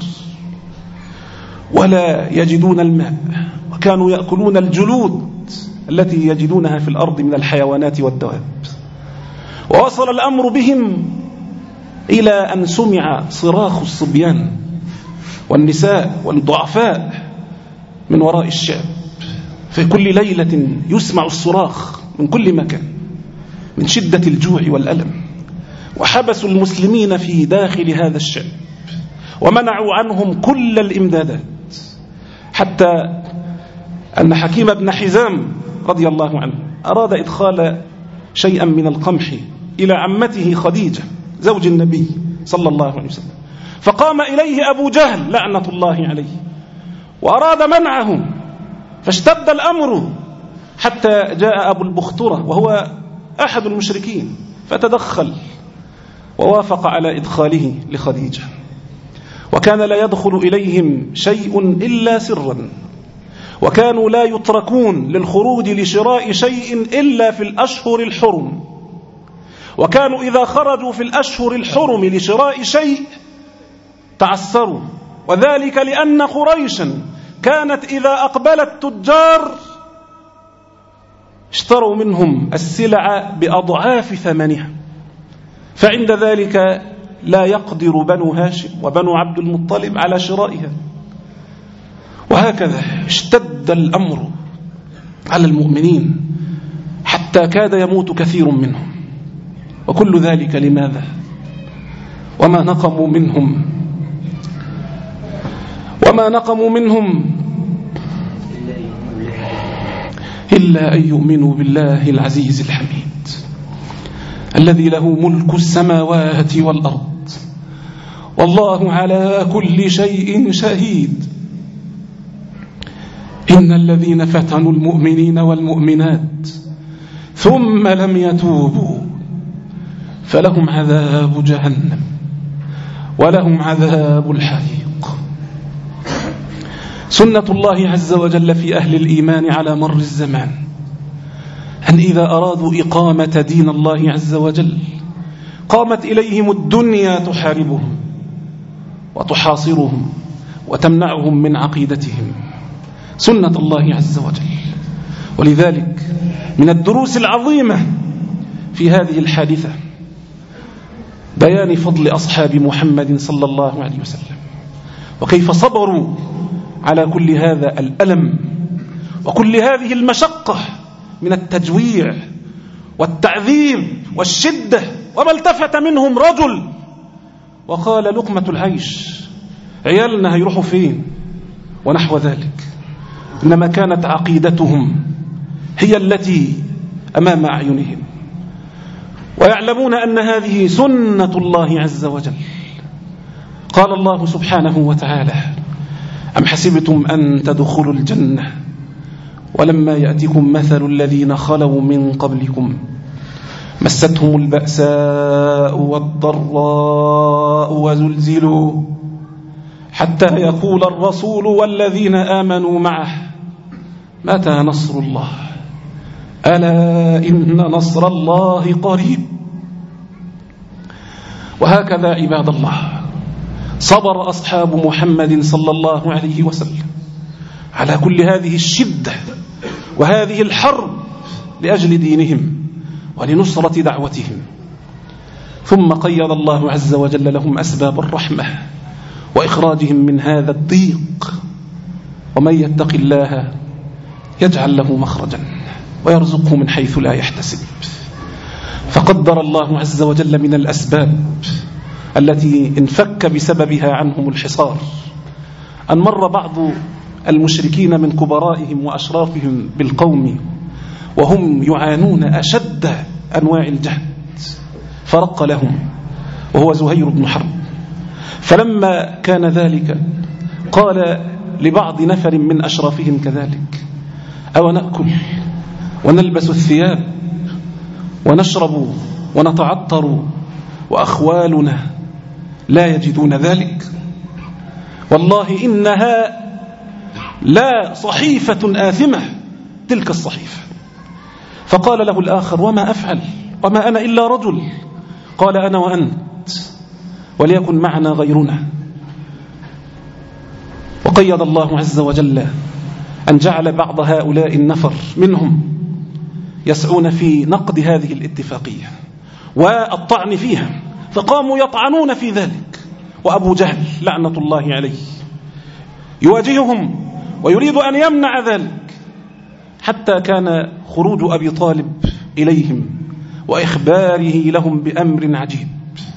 ولا يجدون الماء، وكانوا يأكلون الجلود التي يجدونها في الأرض من الحيوانات والدواب. ووصل الأمر بهم إلى أن سمع صراخ الصبيان والنساء والضعفاء من وراء الشعب. في كل ليلة يسمع الصراخ من كل مكان من شدة الجوع والألم. وحبسوا المسلمين في داخل هذا الشعب ومنعوا عنهم كل الإمدادات، حتى أن حكيم بن حزام رضي الله عنه أراد إدخال شيئا من القمح إلى عمته خديجة زوج النبي صلى الله عليه وسلم، فقام إليه أبو جهل لعنة الله عليه وأراد منعه، فاشتد الأمر حتى جاء أبو البخترة وهو أحد المشركين فتدخل ووافق على إدخاله لخديجة. وكان لا يدخل إليهم شيء إلا سرا، وكانوا لا يتركون للخروج لشراء شيء إلا في الأشهر الحرم، وكانوا إذا خرجوا في الأشهر الحرم لشراء شيء تعسروا، وذلك لأن قريشا كانت إذا أقبل التجار اشتروا منهم السلع بأضعاف ثمنها، فعند ذلك لا يقدر بنو هاشم وبنو عبد المطلب على شرائها. وهكذا اشتد الأمر على المؤمنين حتى كاد يموت كثير منهم. وكل ذلك لماذا؟ وما نقموا منهم وما نقموا منهم إلا أن يؤمنوا بالله العزيز الحميد الذي له ملك السماوات والأرض والله على كل شيء شهيد. إن الذين فتنوا المؤمنين والمؤمنات ثم لم يتوبوا فلهم عذاب جهنم ولهم عذاب الحريق. سنة الله عز وجل في أهل الإيمان على مر الزمان أن إذا أرادوا إقامة دين الله عز وجل قامت إليهم الدنيا تحاربهم وتحاصرهم وتمنعهم من عقيدتهم. سنة الله عز وجل. ولذلك من الدروس العظيمة في هذه الحادثة بيان فضل أصحاب محمد صلى الله عليه وسلم وكيف صبروا على كل هذا الألم وكل هذه المشقة من التجويع والتعذيب والشدة، وما التفت منهم رجل وقال لقمة العيش، عيالنا هيروحوا فين ونحو ذلك، إنما كانت عقيدتهم هي التي أمام أعينهم، ويعلمون أن هذه سنة الله عز وجل. قال الله سبحانه وتعالى: أم حسبتم أن تدخلوا الجنة ولما يأتكم مثل الذين خلوا من قبلكم مستهم البأساء والضراء وزلزلوا حتى يقول الرسول والذين آمنوا معه متى نصر الله ألا إن نصر الله قريب. وهكذا عباد الله صبر أصحاب محمد صلى الله عليه وسلم على كل هذه الشدة وهذه الحرب لأجل دينهم ولنصرة دعوتهم. ثم قيض الله عز وجل لهم أسباب الرحمة وإخراجهم من هذا الضيق. ومن يتق الله يجعل له مخرجا ويرزقه من حيث لا يحتسب. فقدر الله عز وجل من الأسباب التي انفك بسببها عنهم الحصار أن مر بعض المشركين من كبرائهم وأشرافهم بالقوم وهم يعانون أشد أنواع الجهد، فرق لهم وهو زهير بن حرب. فلما كان ذلك قال لبعض نفر من أشرافهم كذلك: أو نأكل ونلبس الثياب ونشرب ونتعطر وأخوالنا لا يجدون ذلك؟ والله إنها لا صحيفة آثمة تلك الصحيفة. فقال له الآخر: وما أفعل وما أنا إلا رجل. قال: أنا وأنت وليكن معنا غيرنا. وقيض الله عز وجل أن جعل بعض هؤلاء النفر منهم يسعون في نقد هذه الاتفاقية والطعن فيها، فقاموا يطعنون في ذلك. وأبو جهل لعنة الله عليه يواجههم ويريد أن يمنع ذلك، حتى كان خروج أبي طالب إليهم وإخباره لهم بأمر عجيب،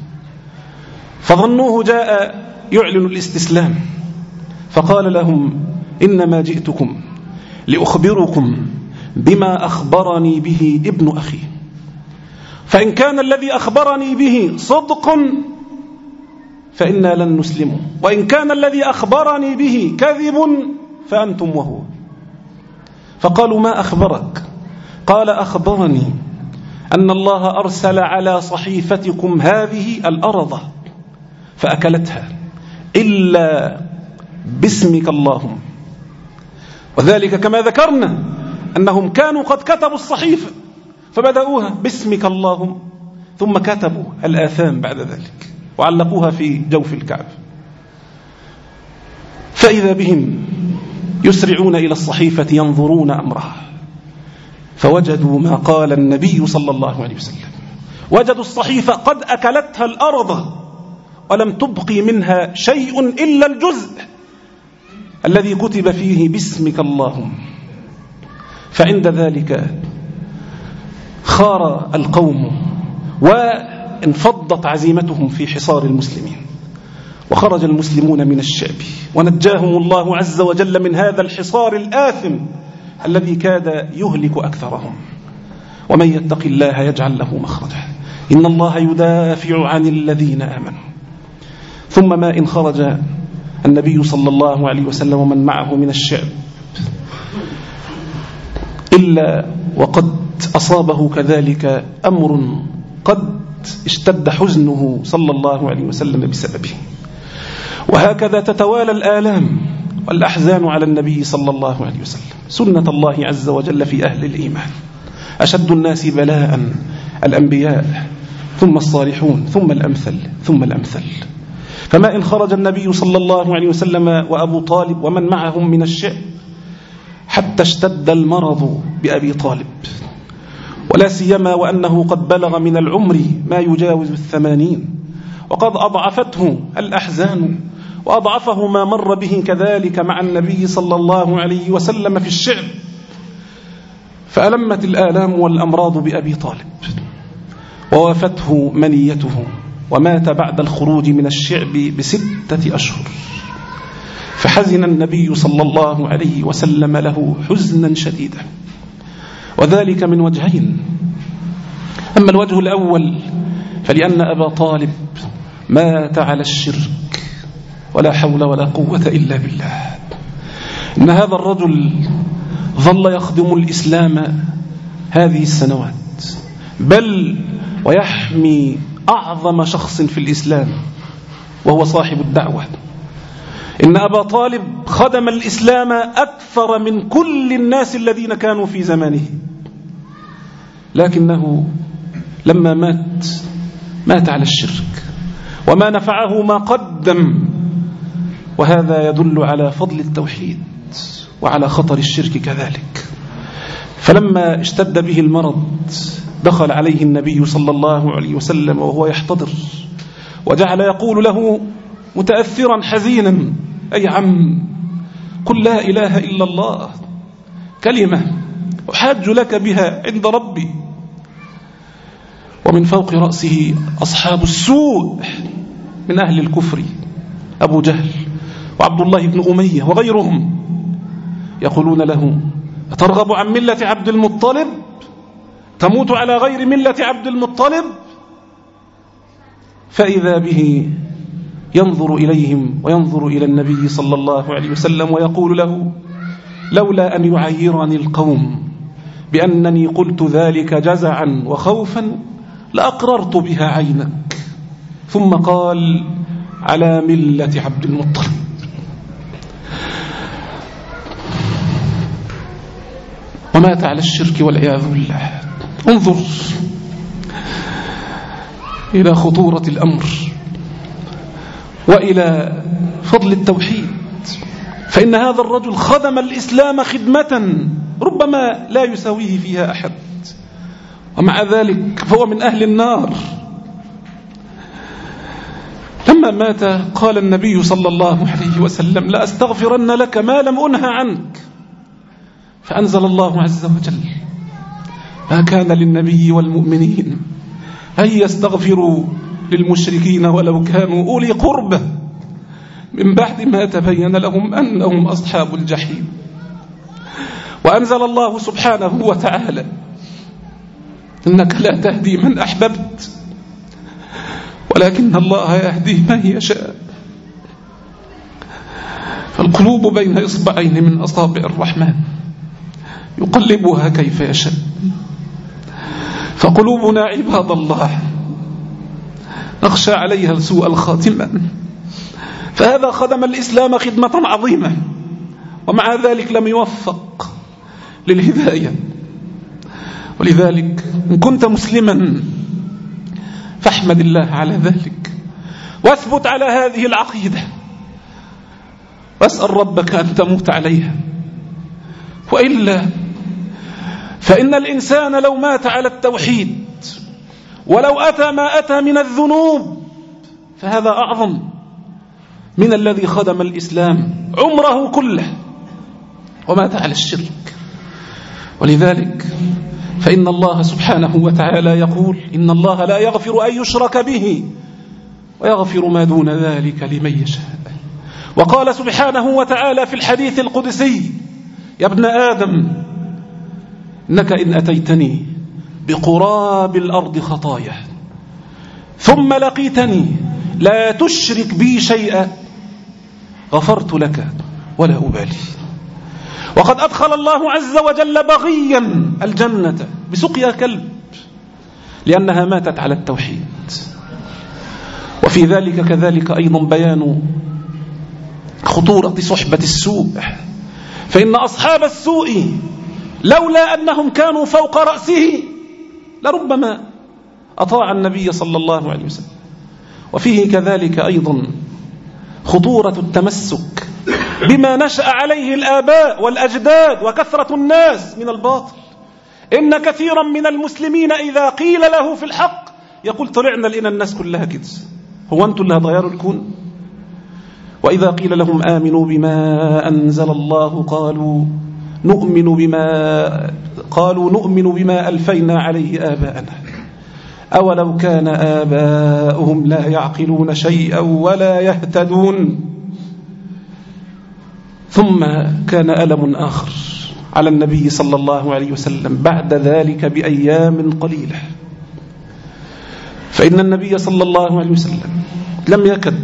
فظنوه جاء يعلن الاستسلام، فقال لهم: إنما جئتكم لأخبركم بما أخبرني به ابن أخي، فإن كان الذي أخبرني به صدق فإنا لن نسلمه، وإن كان الذي أخبرني به كذب فأنتم وهو. فقالوا: ما أخبرك؟ قال: أخبرني أن الله أرسل على صحيفتكم هذه الأرض فأكلتها إلا باسمك اللهم. وذلك كما ذكرنا أنهم كانوا قد كتبوا الصحيفة فبدأوها باسمك اللهم، ثم كتبوا الآثام بعد ذلك وعلقوها في جوف الكعب. فإذا بهم يسرعون إلى الصحيفة ينظرون أمرها، فوجدوا ما قال النبي صلى الله عليه وسلم، وجدوا الصحيفة قد أكلتها الأرض ولم تبقي منها شيء إلا الجزء الذي كتب فيه باسمك اللهم. فعند ذلك خار القوم انفضت عزيمتهم في حصار المسلمين، وخرج المسلمون من الشعب ونجاهم الله عز وجل من هذا الحصار الآثم الذي كاد يهلك أكثرهم. ومن يتق الله يجعل له مخرجا إن الله يدافع عن الذين آمنوا. ثم ما إن خرج النبي صلى الله عليه وسلم ومن معه من الشعب إلا وقد أصابه كذلك أمر قد اشتد حزنه صلى الله عليه وسلم بسببه. وهكذا تتوالى الآلام والأحزان على النبي صلى الله عليه وسلم، سنة الله عز وجل في أهل الإيمان. أشد الناس بلاء الأنبياء ثم الصالحون ثم الأمثل ثم الأمثل. فما إن خرج النبي صلى الله عليه وسلم وأبو طالب ومن معهم من الشعب حتى اشتد المرض بأبي طالب، ولا سيما وأنه قد بلغ من العمر ما يجاوز الثمانين، وقد أضعفته الأحزان وأضعفه ما مر به كذلك مع النبي صلى الله عليه وسلم في الشعب. فألمت الآلام والأمراض بأبي طالب ووافته منيته، ومات بعد الخروج من الشعب بستة أشهر. فحزن النبي صلى الله عليه وسلم له حزنا شديدا، وذلك من وجهين. أما الوجه الأول فلأن أبا طالب مات على الشرك، ولا حول ولا قوة إلا بالله. إن هذا الرجل ظل يخدم الإسلام هذه السنوات، بل ويحمي أعظم شخص في الإسلام وهو صاحب الدعوة. إن أبا طالب خدم الإسلام أكثر من كل الناس الذين كانوا في زمانه، لكنه لما مات مات على الشرك، وما نفعه ما قدم. وهذا يدل على فضل التوحيد وعلى خطر الشرك كذلك. فلما اشتد به المرض دخل عليه النبي صلى الله عليه وسلم وهو يحتضر، وجعل يقول له متأثرا حزينا: أي عم، قل لا إله إلا الله، كلمة أحاج لك بها عند ربي. ومن فوق رأسه أصحاب السوء من أهل الكفر، أبو جهل وعبد الله بن أمية وغيرهم، يقولون له: أترغب عن ملة عبد المطلب؟ تموت على غير ملة عبد المطلب؟ فإذا به ينظر إليهم وينظر إلى النبي صلى الله عليه وسلم ويقول له: لولا أن يعيرني القوم بأنني قلت ذلك جزعا وخوفا لأقررت بها عينك. ثم قال: على ملة عبد المطلب. ومات على الشرك والعياذ بالله. انظر إلى خطورة الأمر وإلى فضل التوحيد. فإن هذا الرجل خدم الإسلام خدمة ربما لا يساويه فيها أحد، ومع ذلك فهو من أهل النار. لما مات قال النبي صلى الله عليه وسلم: لا أستغفرن لك ما لم أنه عنك. فأنزل الله عز وجل: ما كان للنبي والمؤمنين أن يستغفروا للمشركين ولو كانوا أولي قربة من بعد ما تبين لهم أنهم أصحاب الجحيم. وأنزل الله سبحانه وتعالى: إنك لا تهدي من أحببت ولكن الله يهدي من يشاء. فالقلوب بين إصبعين من أصابع الرحمن يقلبها كيف يشاء. فقلوبنا عباد الله نخشى عليها سوء الخاتمة. فهذا خدم الإسلام خدمة عظيمة، ومع ذلك لم يوفق للهداية. ولذلك إن كنت مسلما فاحمد الله على ذلك، واثبت على هذه العقيدة، واسأل ربك أن تموت عليها. وإلا فإن الإنسان لو مات على التوحيد ولو أتى ما أتى من الذنوب فهذا أعظم من الذي خدم الإسلام عمره كله ومات على الشرك. ولذلك فإن الله سبحانه وتعالى يقول إن الله لا يغفر أن يشرك به ويغفر ما دون ذلك لمن يشاء. وقال سبحانه وتعالى في الحديث القدسي يا ابن آدم إنك إن أتيتني بقراب الأرض خطايا ثم لقيتني لا تشرك بي شيئا غفرت لك ولا أبالي. وقد أدخل الله عز وجل بغيا الجنة بسقيا كلب لأنها ماتت على التوحيد. وفي ذلك كذلك أيضا بيان خطورة صحبة السوء، فإن أصحاب السوء لولا أنهم كانوا فوق رأسه لربما أطاع النبي صلى الله عليه وسلم. وفيه كذلك أيضا خطورة التمسك بما نشأ عليه الآباء والأجداد وكثرة الناس من الباطل. إن كثيرا من المسلمين إذا قيل له في الحق يقول طلعنا لنا الناس كلها كده، هو أنتم اللي هتغيروا الكون؟ وإذا قيل لهم آمنوا بما أنزل الله قالوا نؤمن بما قالوا نؤمن بما ألفينا عليه آباءنا أولو كان آباؤهم لا يعقلون شيئا ولا يهتدون. ثم كان ألم آخر على النبي صلى الله عليه وسلم بعد ذلك بأيام قليلة، فإن النبي صلى الله عليه وسلم لم يكد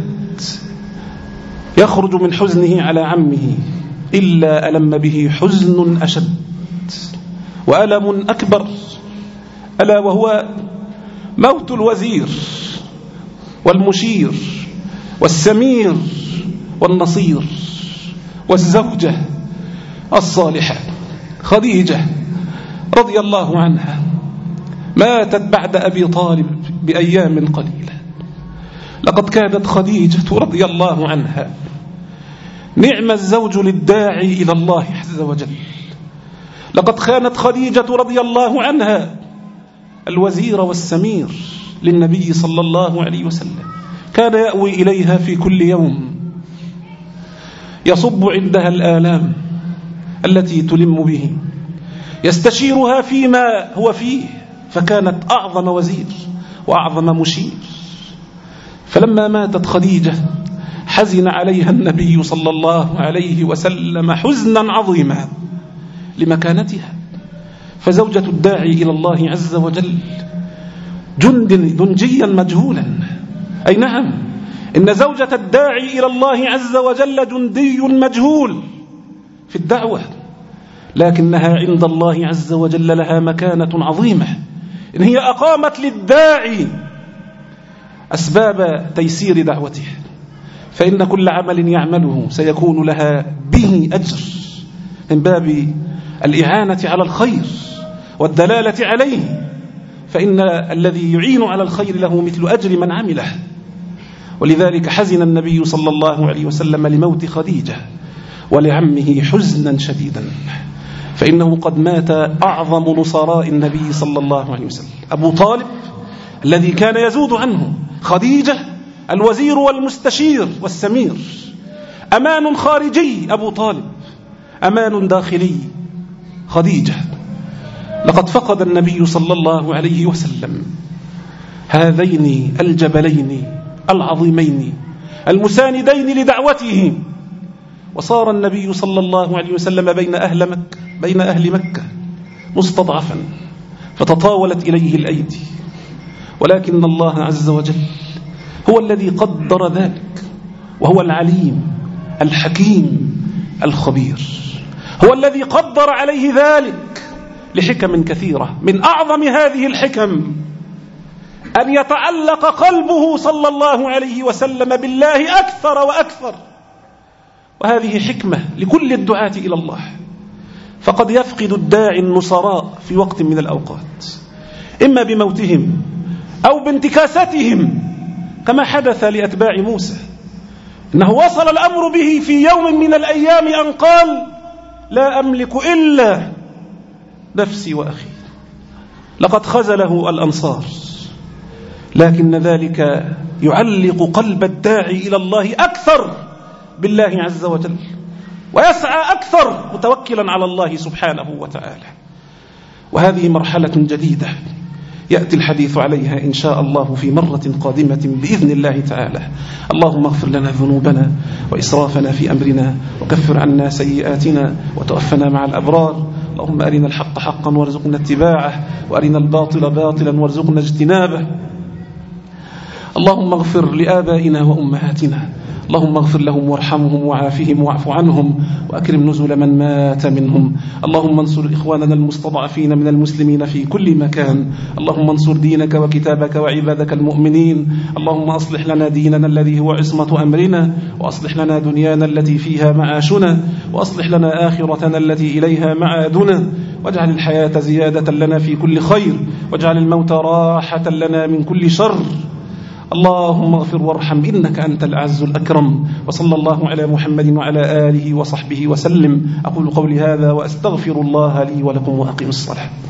يخرج من حزنه على عمه إلا ألم به حزن أشد وألم أكبر، ألا وهو موت الوزير والمشير والسمير والنصير والزوجة الصالحة خديجة رضي الله عنها، ماتت بعد أبي طالب بأيام قليلة. لقد كانت خديجة رضي الله عنها نعم الزوج للداعي إلى الله عز وجل. لقد كانت خديجة رضي الله عنها الوزير والسمير للنبي صلى الله عليه وسلم، كان يأوي إليها في كل يوم يصب عندها الآلام التي تلم به، يستشيرها فيما هو فيه، فكانت أعظم وزير وأعظم مشير. فلما ماتت خديجة حزن عليها النبي صلى الله عليه وسلم حزنا عظيما لمكانتها. فزوجة الداعي إلى الله عز وجل جند دنجيا مجهولا، أي نعم إن زوجة الداعي إلى الله عز وجل جندي مجهول في الدعوة، لكنها عند الله عز وجل لها مكانة عظيمة، إن هي أقامت للداعي أسباب تيسير دعوته، فإن كل عمل يعمله سيكون لها به أجر من باب الإعانة على الخير والدلالة عليه، فإن الذي يعين على الخير له مثل أجر من عمله. ولذلك حزن النبي صلى الله عليه وسلم لموت خديجة ولعمه حزنا شديدا، فإنه قد مات أعظم نصراء النبي صلى الله عليه وسلم، أبو طالب الذي كان يزود عنه، خديجة الوزير والمستشير والسمير. أمان خارجي أبو طالب، أمان داخلي خديجة. لقد فقد النبي صلى الله عليه وسلم هذين الجبلين العظيمين المساندين لدعوته، وصار النبي صلى الله عليه وسلم بين أهل مكة بين أهل مكة مستضعفا، فتطاولت إليه الأيدي، ولكن الله عز وجل هو الذي قدر ذلك، وهو العليم الحكيم الخبير، هو الذي قدر عليه ذلك لحكم كثيرة. من أعظم هذه الحكم أن يتعلق قلبه صلى الله عليه وسلم بالله أكثر وأكثر، وهذه حكمة لكل الدعاة إلى الله. فقد يفقد الداعي النصراء في وقت من الأوقات، إما بموتهم أو بانتكاستهم، كما حدث لأتباع موسى، إنه وصل الأمر به في يوم من الأيام أن قال لا أملك إلا نفسي وأخي. لقد خذله الأنصار، لكن ذلك يعلق قلب الداعي إلى الله أكثر بالله عز وجل، ويسعى أكثر متوكلا على الله سبحانه وتعالى. وهذه مرحلة جديدة يأتي الحديث عليها إن شاء الله في مرة قادمة بإذن الله تعالى. اللهم اغفر لنا ذنوبنا وإسرافنا في أمرنا، وكفر عنا سيئاتنا، وتوفنا مع الأبرار. اللهم أرنا الحق حقا وارزقنا اتباعه، وأرنا الباطل باطلا وارزقنا اجتنابه. اللهم اغفر لآبائنا وأمهاتنا، اللهم اغفر لهم وارحمهم وعافهم واعف عنهم، وأكرم نزل من مات منهم. اللهم انصر إخواننا المستضعفين من المسلمين في كل مكان. اللهم انصر دينك وكتابك وعبادك المؤمنين. اللهم أصلح لنا ديننا الذي هو عصمة أمرنا، وأصلح لنا دنيانا التي فيها معاشنا، وأصلح لنا آخرتنا التي إليها معادنا، واجعل الحياة زيادة لنا في كل خير، واجعل الموت راحة لنا من كل شر. اللهم اغفر وارحم إنك أنت الأعز الأكرم. وصلى الله على محمد وعلى آله وصحبه وسلم. أقول قولي هذا وأستغفر الله لي ولكم وأقيم الصلاة.